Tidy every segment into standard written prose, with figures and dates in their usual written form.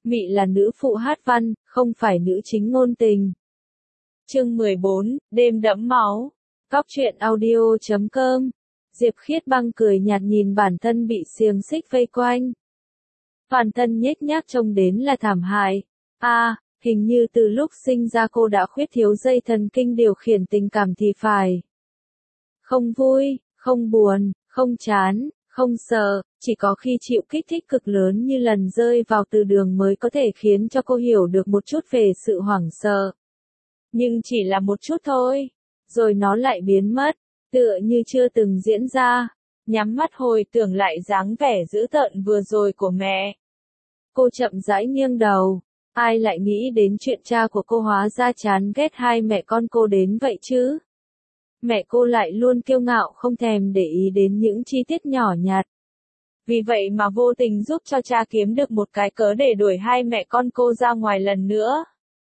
Mị là nữ phụ hát văn, không phải nữ chính ngôn tình. Chương 14, đêm đẫm máu. Cóc truyện audio.com. Diệp Khiết Băng cười nhạt nhìn bản thân bị xiềng xích vây quanh. Toàn thân nhếch nhác trông đến là thảm hại. Hình như từ lúc sinh ra cô đã khuyết thiếu dây thần kinh điều khiển tình cảm thì phải. Không vui, không buồn, không chán, không sợ, chỉ có khi chịu kích thích cực lớn như lần rơi vào từ đường mới có thể khiến cho cô hiểu được một chút về sự hoảng sợ. Nhưng chỉ là một chút thôi, rồi nó lại biến mất, tựa như chưa từng diễn ra. Nhắm mắt hồi tưởng lại dáng vẻ dữ tợn vừa rồi của mẹ. Cô chậm rãi nghiêng đầu, ai lại nghĩ đến chuyện cha của cô hóa ra chán ghét hai mẹ con cô đến vậy chứ? Mẹ cô lại luôn kiêu ngạo không thèm để ý đến những chi tiết nhỏ nhặt. Vì vậy mà vô tình giúp cho cha kiếm được một cái cớ để đuổi hai mẹ con cô ra ngoài lần nữa.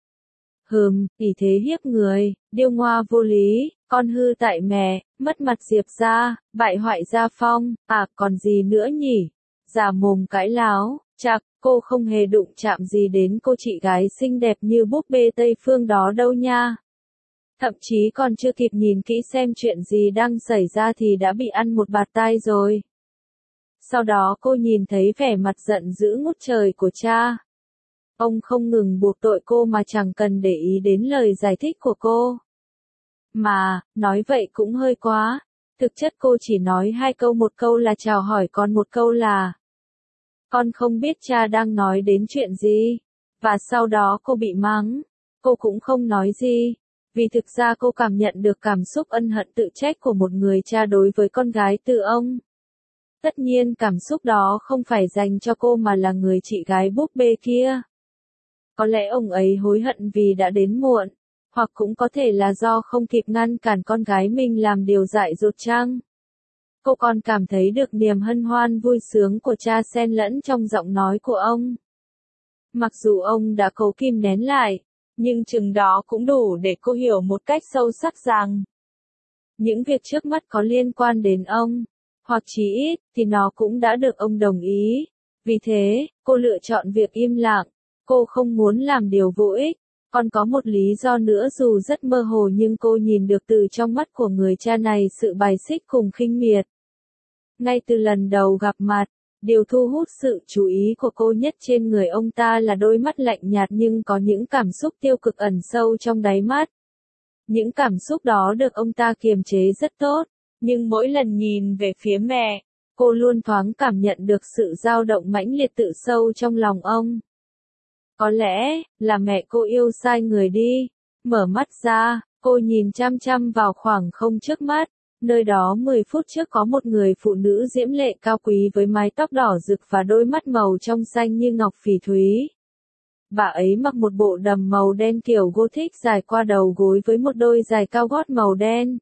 Ỷ thế hiếp người, điêu ngoa vô lý, con hư tại mẹ, mất mặt Diệp gia, bại hoại gia phong, còn gì nữa nhỉ? Già mồm cãi láo, chạc, cô không hề đụng chạm gì đến cô chị gái xinh đẹp như búp bê Tây Phương đó đâu nha. Thậm chí còn chưa kịp nhìn kỹ xem chuyện gì đang xảy ra thì đã bị ăn một bạt tai rồi. Sau đó cô nhìn thấy vẻ mặt giận dữ ngút trời của cha. Ông không ngừng buộc tội cô mà chẳng cần để ý đến lời giải thích của cô. Mà, nói vậy cũng hơi quá. Thực chất cô chỉ nói hai câu, một câu là chào hỏi còn một câu là con không biết cha đang nói đến chuyện gì. Và sau đó cô bị mắng. Cô cũng không nói gì. Vì thực ra cô cảm nhận được cảm xúc ân hận tự trách của một người cha đối với con gái từ ông. Tất nhiên cảm xúc đó không phải dành cho cô mà là người chị gái búp bê kia. Có lẽ ông ấy hối hận vì đã đến muộn, hoặc cũng có thể là do không kịp ngăn cản con gái mình làm điều dại dột chăng. Cô còn cảm thấy được niềm hân hoan vui sướng của cha xen lẫn trong giọng nói của ông. Mặc dù ông đã cố kìm nén lại, nhưng chừng đó cũng đủ để cô hiểu một cách sâu sắc rằng những việc trước mắt có liên quan đến ông, hoặc chí ít thì nó cũng đã được ông đồng ý. Vì thế, cô lựa chọn việc im lặng. Cô không muốn làm điều vô ích. Còn có một lý do nữa dù rất mơ hồ nhưng cô nhìn được từ trong mắt của người cha này sự bài xích cùng khinh miệt. Ngay từ lần đầu gặp mặt, điều thu hút sự chú ý của cô nhất trên người ông ta là đôi mắt lạnh nhạt nhưng có những cảm xúc tiêu cực ẩn sâu trong đáy mắt. Những cảm xúc đó được ông ta kiềm chế rất tốt, nhưng mỗi lần nhìn về phía mẹ, cô luôn thoáng cảm nhận được sự dao động mãnh liệt tự sâu trong lòng ông. Có lẽ là mẹ cô yêu sai người đi. Mở mắt ra, cô nhìn chăm chăm vào khoảng không trước mắt. Nơi đó 10 phút trước có một người phụ nữ diễm lệ cao quý với mái tóc đỏ rực và đôi mắt màu trong xanh như ngọc phỉ thúy. Bà ấy mặc một bộ đầm màu đen kiểu Gothic dài qua đầu gối với một đôi giày cao gót màu đen.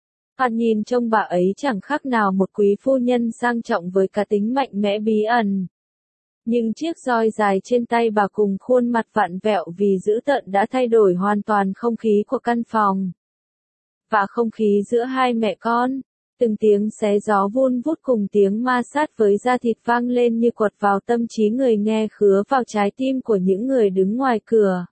Nhìn trông bà ấy chẳng khác nào một quý phu nhân sang trọng với cá tính mạnh mẽ bí ẩn. Nhưng chiếc roi dài trên tay bà cùng khuôn mặt vặn vẹo vì dữ tợn đã thay đổi hoàn toàn không khí của căn phòng. Và không khí giữa hai mẹ con, từng tiếng xé gió vun vút cùng tiếng ma sát với da thịt vang lên như quật vào tâm trí người nghe, khứa vào trái tim của những người đứng ngoài cửa.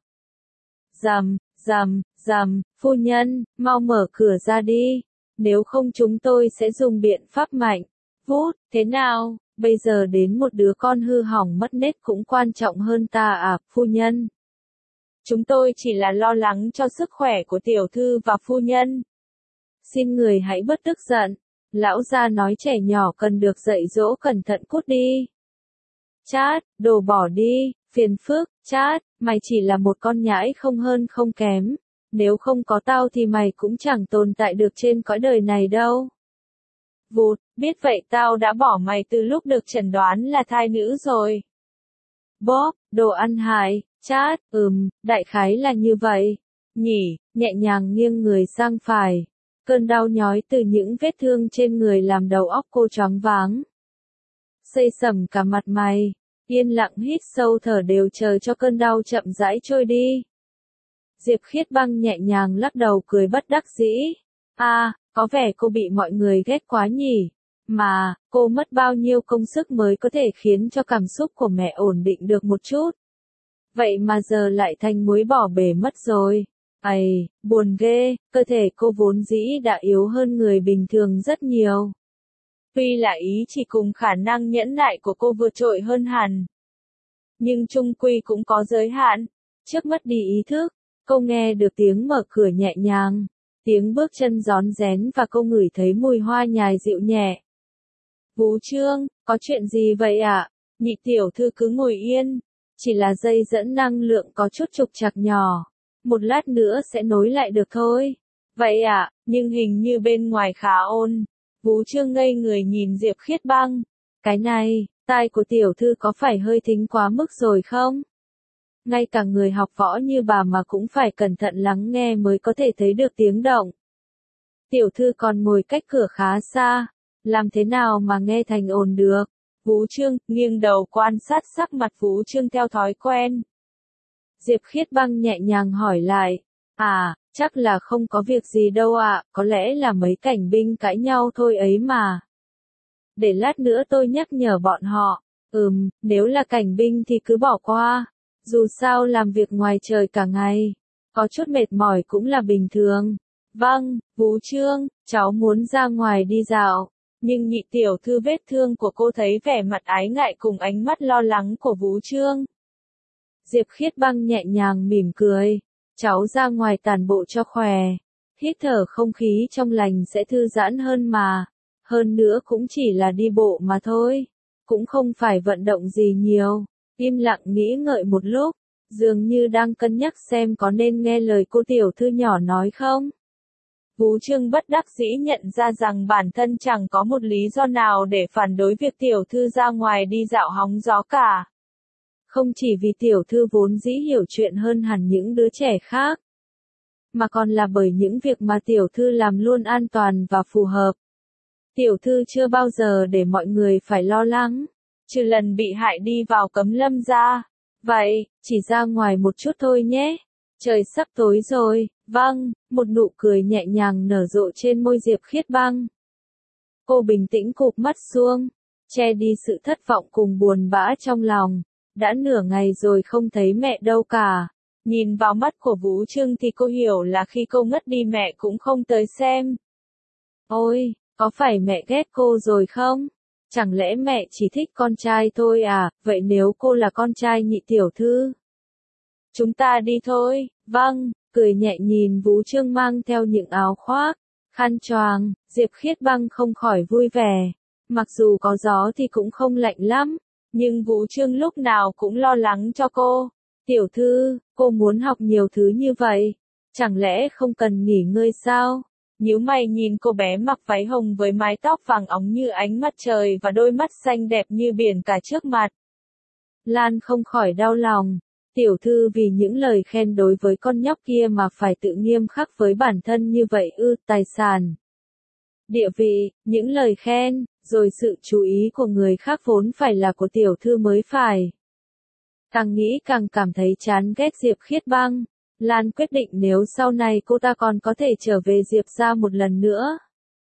Rầm, rầm, rầm, phu nhân, mau mở cửa ra đi, nếu không chúng tôi sẽ dùng biện pháp mạnh. Vút, thế nào? Bây giờ đến một đứa con hư hỏng mất nết cũng quan trọng hơn ta phu nhân. Chúng tôi chỉ là lo lắng cho sức khỏe của tiểu thư và phu nhân. Xin người hãy bớt tức giận. Lão gia nói trẻ nhỏ cần được dạy dỗ cẩn thận, cút đi. Chát, đồ bỏ đi, phiền phức, chát, mày chỉ là một con nhãi không hơn không kém. Nếu không có tao thì mày cũng chẳng tồn tại được trên cõi đời này đâu. Vụt, biết vậy tao đã bỏ mày từ lúc được chẩn đoán là thai nữ rồi. Bóp, đồ ăn hại, chát, đại khái là như vậy. Nhỉ, nhẹ nhàng nghiêng người sang phải. Cơn đau nhói từ những vết thương trên người làm đầu óc cô choáng váng. Xây sẩm cả mặt mày, yên lặng hít sâu thở đều chờ cho cơn đau chậm rãi trôi đi. Diệp Khiết Băng nhẹ nhàng lắc đầu cười bất đắc dĩ. Có vẻ cô bị mọi người ghét quá nhỉ. Mà, cô mất bao nhiêu công sức mới có thể khiến cho cảm xúc của mẹ ổn định được một chút. Vậy mà giờ lại thành muối bỏ bể mất rồi. Ây, buồn ghê, cơ thể cô vốn dĩ đã yếu hơn người bình thường rất nhiều. Tuy là ý chỉ cùng khả năng nhẫn nại của cô vượt trội hơn hẳn. Nhưng chung quy cũng có giới hạn. Trước mất đi ý thức, cô nghe được tiếng mở cửa nhẹ nhàng. Tiếng bước chân rón rén và cô ngửi thấy mùi hoa nhài dịu nhẹ. Vũ Trương, có chuyện gì vậy ạ? Nhị tiểu thư cứ ngồi yên. Chỉ là dây dẫn năng lượng có chút trục trặc nhỏ. Một lát nữa sẽ nối lại được thôi. Vậy ạ, nhưng hình như bên ngoài khá ồn. Vũ Trương ngây người nhìn Diệp Khiết Băng. Cái này, tai của tiểu thư có phải hơi thính quá mức rồi không? Ngay cả người học võ như bà mà cũng phải cẩn thận lắng nghe mới có thể thấy được tiếng động. Tiểu thư còn ngồi cách cửa khá xa, làm thế nào mà nghe thành ồn được? Vũ Trương nghiêng đầu quan sát sắc mặt Vũ Trương theo thói quen. Diệp Khiết Băng nhẹ nhàng hỏi lại, chắc là không có việc gì đâu ạ, có lẽ là mấy cảnh binh cãi nhau thôi ấy mà. Để lát nữa tôi nhắc nhở bọn họ, nếu là cảnh binh thì cứ bỏ qua, dù sao làm việc ngoài trời cả ngày, có chút mệt mỏi cũng là bình thường. Vâng, Vũ Trương, cháu muốn ra ngoài đi dạo. Nhưng nhị tiểu thư vết thương của cô thấy vẻ mặt ái ngại cùng ánh mắt lo lắng của Vũ Trương. Diệp Khiết Băng nhẹ nhàng mỉm cười. Cháu ra ngoài tản bộ cho khỏe. Hít thở không khí trong lành sẽ thư giãn hơn mà. Hơn nữa cũng chỉ là đi bộ mà thôi. Cũng không phải vận động gì nhiều. Im lặng nghĩ ngợi một lúc. Dường như đang cân nhắc xem có nên nghe lời cô tiểu thư nhỏ nói không. Vũ Trương bất đắc dĩ nhận ra rằng bản thân chẳng có một lý do nào để phản đối việc tiểu thư ra ngoài đi dạo hóng gió cả. Không chỉ vì tiểu thư vốn dĩ hiểu chuyện hơn hẳn những đứa trẻ khác, mà còn là bởi những việc mà tiểu thư làm luôn an toàn và phù hợp. Tiểu thư chưa bao giờ để mọi người phải lo lắng, trừ lần bị hại đi vào Cấm Lâm ra. Vậy, chỉ ra ngoài một chút thôi nhé. Trời sắp tối rồi. Vâng, một nụ cười nhẹ nhàng nở rộ trên môi Diệp Khiết Băng. Cô bình tĩnh cụp mắt xuống, che đi sự thất vọng cùng buồn bã trong lòng. Đã nửa ngày rồi không thấy mẹ đâu cả. Nhìn vào mắt của Vũ Trương thì cô hiểu là khi cô ngất đi mẹ cũng không tới xem. Ôi, có phải mẹ ghét cô rồi không? Chẳng lẽ mẹ chỉ thích con trai thôi à? Vậy nếu cô là con trai nhị tiểu thư, chúng ta đi thôi. Vâng. Cười nhẹ nhìn Vũ Trương mang theo những áo khoác, khăn choàng, Diệp Khiết Băng không khỏi vui vẻ. Mặc dù có gió thì cũng không lạnh lắm, nhưng Vũ Trương lúc nào cũng lo lắng cho cô. Tiểu thư, cô muốn học nhiều thứ như vậy, chẳng lẽ không cần nghỉ ngơi sao? Nhíu mày nhìn cô bé mặc váy hồng với mái tóc vàng óng như ánh mặt trời và đôi mắt xanh đẹp như biển cả trước mặt. Lan không khỏi đau lòng. Tiểu thư vì những lời khen đối với con nhóc kia mà phải tự nghiêm khắc với bản thân như vậy ư? Tài sản, địa vị, những lời khen, rồi sự chú ý của người khác vốn phải là của tiểu thư mới phải. Càng nghĩ càng cảm thấy chán ghét Diệp Khiết Băng. Lan quyết định nếu sau này cô ta còn có thể trở về Diệp gia một lần nữa,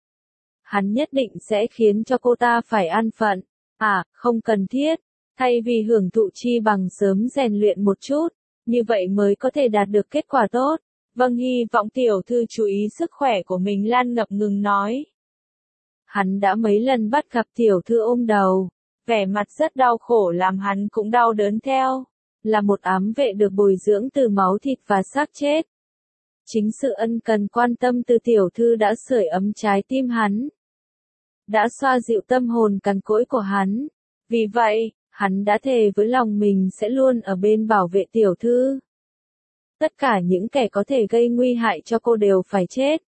hắn nhất định sẽ khiến cho cô ta phải an phận. Không cần thiết. Thay vì hưởng thụ chi bằng sớm rèn luyện một chút, như vậy mới có thể đạt được kết quả tốt. Vâng, hy vọng tiểu thư chú ý sức khỏe của mình, Lan ngập ngừng nói. Hắn đã mấy lần bắt gặp tiểu thư ôm đầu, vẻ mặt rất đau khổ làm hắn cũng đau đớn theo. Là một ám vệ được bồi dưỡng từ máu thịt và xác chết. Chính sự ân cần quan tâm từ tiểu thư đã sưởi ấm trái tim hắn, đã xoa dịu tâm hồn cằn cỗi của hắn. Vì vậy, hắn đã thề với lòng mình sẽ luôn ở bên bảo vệ tiểu thư. Tất cả những kẻ có thể gây nguy hại cho cô đều phải chết.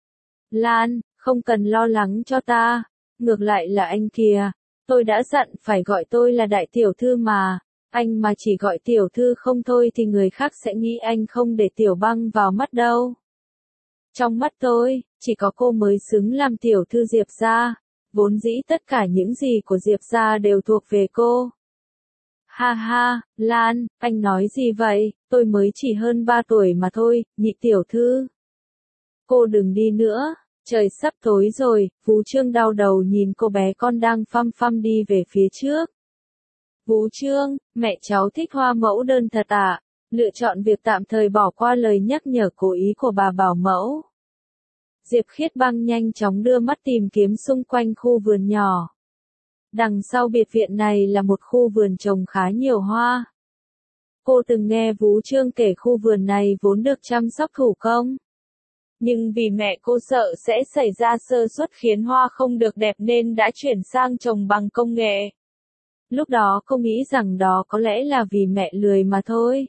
Lan, không cần lo lắng cho ta. Ngược lại là anh kìa. Tôi đã dặn phải gọi tôi là đại tiểu thư mà. Anh mà chỉ gọi tiểu thư không thôi thì người khác sẽ nghĩ anh không để Tiểu Băng vào mắt đâu. Trong mắt tôi, chỉ có cô mới xứng làm tiểu thư Diệp gia. Vốn dĩ tất cả những gì của Diệp gia đều thuộc về cô. Ha ha, Lan, anh nói gì vậy? Tôi mới chỉ hơn 3 tuổi mà thôi, nhị tiểu thư. Cô đừng đi nữa, trời sắp tối rồi. Vũ Trương đau đầu nhìn cô bé con đang phăm phăm đi về phía trước. Vũ Chương, mẹ cháu thích hoa mẫu đơn thật ạ. Lựa chọn việc tạm thời bỏ qua lời nhắc nhở cố ý của bà bảo mẫu. Diệp Khiết Băng nhanh chóng đưa mắt tìm kiếm xung quanh khu vườn nhỏ. Đằng sau biệt viện này là một khu vườn trồng khá nhiều hoa. Cô từng nghe Vũ Chương kể khu vườn này vốn được chăm sóc thủ công. Nhưng vì mẹ cô sợ sẽ xảy ra sơ suất khiến hoa không được đẹp nên đã chuyển sang trồng bằng công nghệ. Lúc đó cô nghĩ rằng đó có lẽ là vì mẹ lười mà thôi.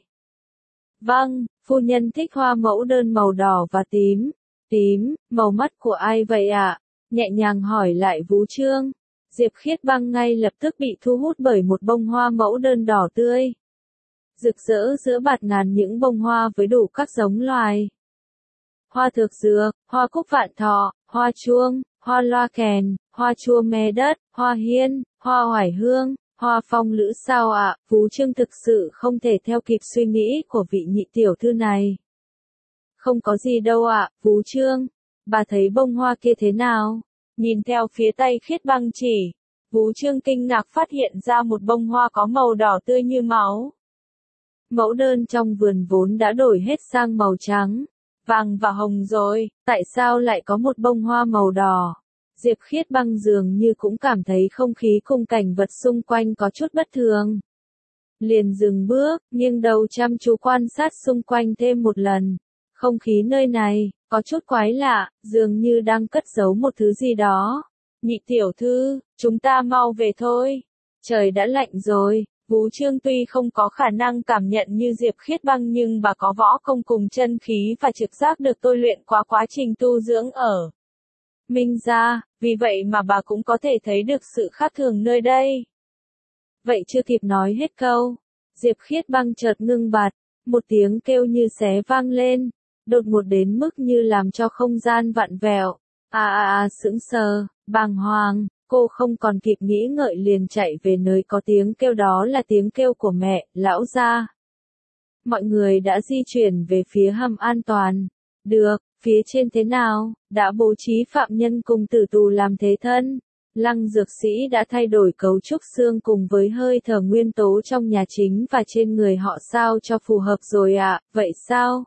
Vâng, phu nhân thích hoa mẫu đơn màu đỏ và tím. Tím, màu mắt của ai vậy ạ? Nhẹ nhàng hỏi lại Vũ Chương. Diệp Khiết Băng ngay lập tức bị thu hút bởi một bông hoa mẫu đơn đỏ tươi. Rực rỡ giữa bạt ngàn những bông hoa với đủ các giống loài. Hoa thược dược, hoa cúc vạn thọ, hoa chuông, hoa loa kèn, hoa chua me đất, hoa hiên, hoa oải hương, hoa phong lữ sao ạ? Vũ Chương thực sự không thể theo kịp suy nghĩ của vị nhị tiểu thư này. Không có gì đâu ạ, Vũ Chương. Bà thấy bông hoa kia thế nào? Nhìn theo phía tay Khiết Băng chỉ, Vũ Chương kinh ngạc phát hiện ra một bông hoa có màu đỏ tươi như máu. Mẫu đơn trong vườn vốn đã đổi hết sang màu trắng, vàng và hồng rồi, tại sao lại có một bông hoa màu đỏ? Diệp Khiết Băng dường như cũng cảm thấy không khí cùng cảnh vật xung quanh có chút bất thường. Liền dừng bước, nghiêng đầu chăm chú quan sát xung quanh thêm một lần. Không khí nơi này, có chút quái lạ, dường như đang cất giấu một thứ gì đó. Nhị tiểu thư, chúng ta mau về thôi. Trời đã lạnh rồi. Vũ Chương tuy không có khả năng cảm nhận như Diệp Khiết Băng nhưng bà có võ công cùng chân khí và trực giác được tôi luyện qua quá trình tu dưỡng ở Minh gia, vì vậy mà bà cũng có thể thấy được sự khác thường nơi đây. Vậy chưa kịp nói hết câu, Diệp Khiết Băng chợt ngưng bặt, một tiếng kêu như xé vang lên, đột ngột đến mức như làm cho không gian vặn vẹo. Sững sờ, bàng hoàng. Cô không còn kịp nghĩ ngợi liền chạy về nơi có tiếng kêu, đó là tiếng kêu của mẹ, lão gia. Mọi người đã di chuyển về phía hầm an toàn. Được, phía trên thế nào, đã bố trí phạm nhân cùng tử tù làm thế thân. Lăng dược sĩ đã thay đổi cấu trúc xương cùng với hơi thở nguyên tố trong nhà chính và trên người họ sao cho phù hợp rồi ạ, vậy sao?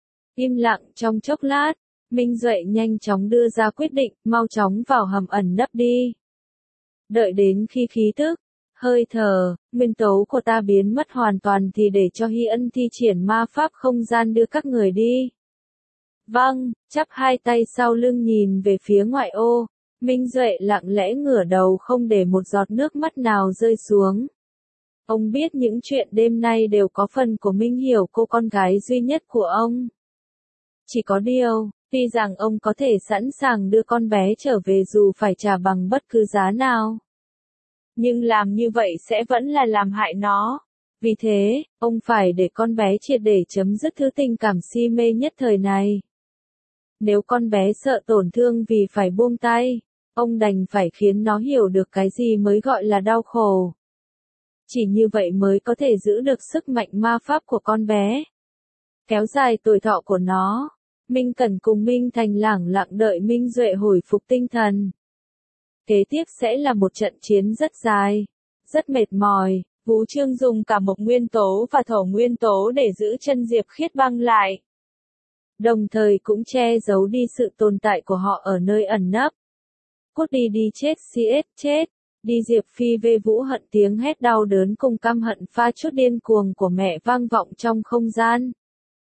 Im lặng trong chốc lát, Minh Duệ nhanh chóng đưa ra quyết định, mau chóng vào hầm ẩn nấp đi. Đợi đến khi khí tức, hơi thở, nguyên tố của ta biến mất hoàn toàn thì để cho Hy Ân thi triển ma pháp không gian đưa các người đi. Vâng, chắp hai tay sau lưng nhìn về phía ngoại ô, Minh Duệ lặng lẽ ngửa đầu không để một giọt nước mắt nào rơi xuống. Ông biết những chuyện đêm nay đều có phần của Minh Hiểu, cô con gái duy nhất của ông. Chỉ có điều, tuy rằng ông có thể sẵn sàng đưa con bé trở về dù phải trả bằng bất cứ giá nào. Nhưng làm như vậy sẽ vẫn là làm hại nó. Vì thế, ông phải để con bé triệt để chấm dứt thứ tình cảm si mê nhất thời này. Nếu con bé sợ tổn thương vì phải buông tay, ông đành phải khiến nó hiểu được cái gì mới gọi là đau khổ. Chỉ như vậy mới có thể giữ được sức mạnh ma pháp của con bé. Kéo dài tuổi thọ của nó. Minh Cẩn cùng Minh Thành lẳng lặng đợi Minh Duệ hồi phục tinh thần. Kế tiếp sẽ là một trận chiến rất dài, rất mệt mỏi. Vũ Chương dùng cả mộc nguyên tố và thổ nguyên tố để giữ chân Diệp Khiết Băng lại. Đồng thời cũng che giấu đi sự tồn tại của họ ở nơi ẩn nấp. Cút đi đi chết CS chết. Đi Diệp Phi Vê Vũ hận, tiếng hét đau đớn cùng căm hận pha chút điên cuồng của mẹ vang vọng trong không gian.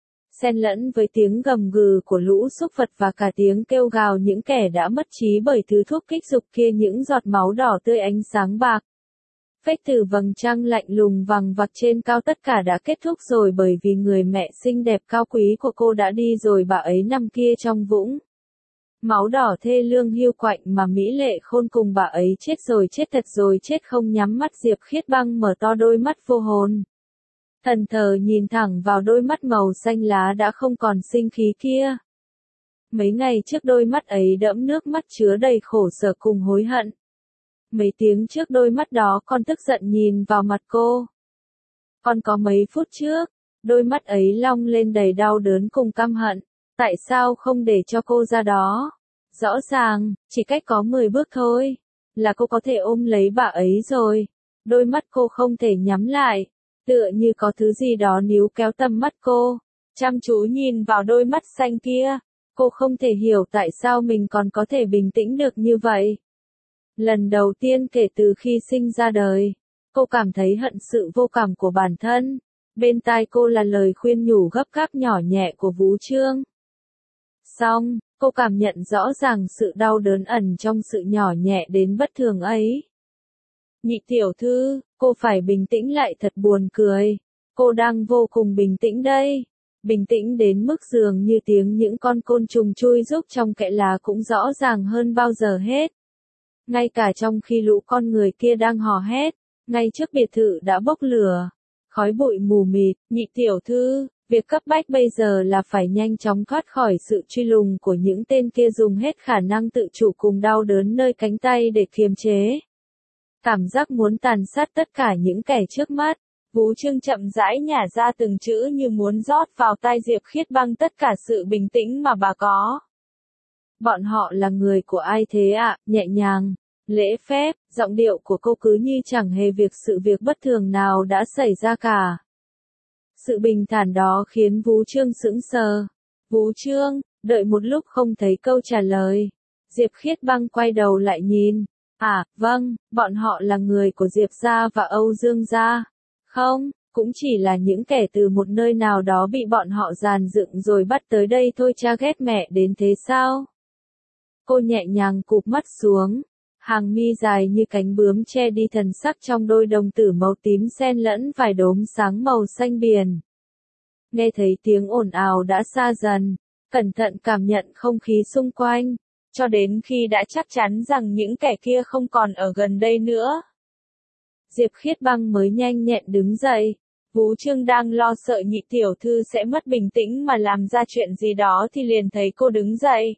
Xen lẫn với tiếng gầm gừ của lũ súc vật và cả tiếng kêu gào những kẻ đã mất trí bởi thứ thuốc kích dục kia, những giọt máu đỏ tươi ánh sáng bạc. Phách từ vầng trăng lạnh lùng vằng vặc trên cao tất cả đã kết thúc rồi, bởi vì người mẹ xinh đẹp cao quý của cô đã đi rồi, bà ấy nằm kia trong vũng máu đỏ thê lương hiu quạnh mà mỹ lệ khôn cùng bà ấy chết rồi, chết thật rồi, chết không nhắm mắt. Diệp Khiết Băng mở to đôi mắt vô hồn. Thần thờ nhìn thẳng vào đôi mắt màu xanh lá đã không còn sinh khí kia. Mấy ngày trước đôi mắt ấy đẫm nước mắt chứa đầy khổ sở cùng hối hận. Mấy tiếng trước đôi mắt đó con tức giận nhìn vào mặt cô. Còn có mấy phút trước, đôi mắt ấy long lên đầy đau đớn cùng căm hận. Tại sao không để cho cô ra đó? Rõ ràng, chỉ cách có 10 bước thôi, là cô có thể ôm lấy bà ấy rồi. đôi mắt cô không thể nhắm lại, tựa như có thứ gì đó níu kéo tầm mắt cô, chăm chú nhìn vào đôi mắt xanh kia. Cô không thể hiểu tại sao mình còn có thể bình tĩnh được như vậy. Lần đầu tiên kể từ khi sinh ra đời, cô cảm thấy hận sự vô cảm của bản thân. Bên tai cô là lời khuyên nhủ gấp gáp nhỏ nhẹ của Vũ Chương. Xong, cô cảm nhận rõ ràng sự đau đớn ẩn trong sự nhỏ nhẹ đến bất thường ấy. Nhị tiểu thư, cô phải bình tĩnh lại, thật buồn cười. Cô đang vô cùng bình tĩnh đây. Bình tĩnh đến mức dường như tiếng những con côn trùng chui rúc trong kẽ lá cũng rõ ràng hơn bao giờ hết. Ngay cả trong khi lũ con người kia đang hò hét, ngay trước biệt thự đã bốc lửa. Khói bụi mù mịt, nhị tiểu thư, việc cấp bách bây giờ là phải nhanh chóng thoát khỏi sự truy lùng của những tên kia, dùng hết khả năng tự chủ cùng đau đớn nơi cánh tay để kiềm chế. Cảm giác muốn tàn sát tất cả những kẻ trước mắt. Vũ Chương chậm rãi nhả ra từng chữ như muốn rót vào tai Diệp Khiết Băng tất cả sự bình tĩnh mà bà có. Bọn họ là người của ai thế ạ? Nhẹ nhàng, lễ phép, giọng điệu của cô cứ như chẳng hề sự việc bất thường nào đã xảy ra cả. Sự bình thản đó khiến Vũ Chương sững sờ. Vũ Chương, đợi một lúc không thấy câu trả lời. Diệp Khiết Băng quay đầu lại nhìn. À, vâng, bọn họ là người của Diệp gia và Âu Dương gia. Không, cũng chỉ là những kẻ từ một nơi nào đó bị bọn họ dàn dựng rồi bắt tới đây thôi, cha ghét mẹ đến thế sao? Cô nhẹ nhàng cụp mắt xuống, hàng mi dài như cánh bướm che đi thần sắc trong đôi đồng tử màu tím xen lẫn vài đốm sáng màu xanh biển. Nghe thấy tiếng ồn ào đã xa dần, cẩn thận cảm nhận không khí xung quanh, cho đến khi đã chắc chắn rằng những kẻ kia không còn ở gần đây nữa. Diệp Khiết Băng mới nhanh nhẹn đứng dậy. Vũ Chương đang lo sợ nhị tiểu thư sẽ mất bình tĩnh mà làm ra chuyện gì đó thì liền thấy cô đứng dậy.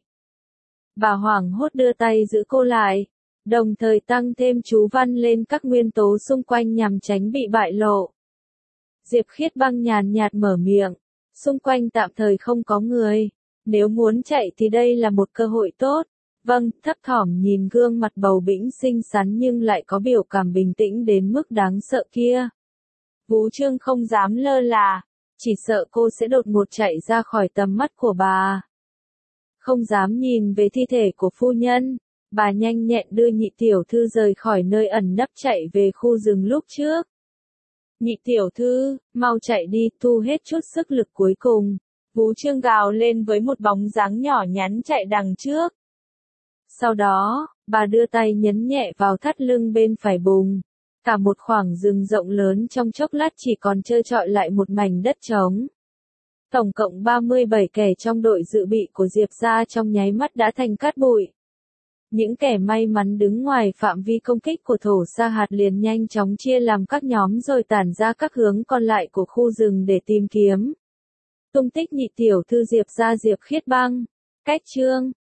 Bà hoảng hốt đưa tay giữ cô lại, đồng thời tăng thêm chú văn lên các nguyên tố xung quanh nhằm tránh bị bại lộ. Diệp Khiết Băng nhàn nhạt mở miệng, xung quanh tạm thời không có người, nếu muốn chạy thì đây là một cơ hội tốt. Vâng, thấp thỏm nhìn gương mặt bầu bĩnh xinh xắn nhưng lại có biểu cảm bình tĩnh đến mức đáng sợ kia. Vũ Chương không dám lơ là, chỉ sợ cô sẽ đột ngột chạy ra khỏi tầm mắt của bà. Không dám nhìn về thi thể của phu nhân, bà nhanh nhẹn đưa nhị tiểu thư rời khỏi nơi ẩn nấp chạy về khu rừng lúc trước. Nhị tiểu thư, mau chạy đi, thu hết chút sức lực cuối cùng. Vũ Chương gào lên với một bóng dáng nhỏ nhắn chạy đằng trước. Sau đó, bà đưa tay nhấn nhẹ vào thắt lưng bên phải bùng. Cả một khoảng rừng rộng lớn trong chốc lát chỉ còn trơ trọi lại một mảnh đất trống. Tổng cộng 37 kẻ trong đội dự bị của Diệp gia trong nháy mắt đã thành cát bụi. Những kẻ may mắn đứng ngoài phạm vi công kích của thổ sa hạt liền nhanh chóng chia làm các nhóm rồi tản ra các hướng còn lại của khu rừng để tìm kiếm tung tích nhị tiểu thư Diệp gia Diệp Khiết Băng. Cách chương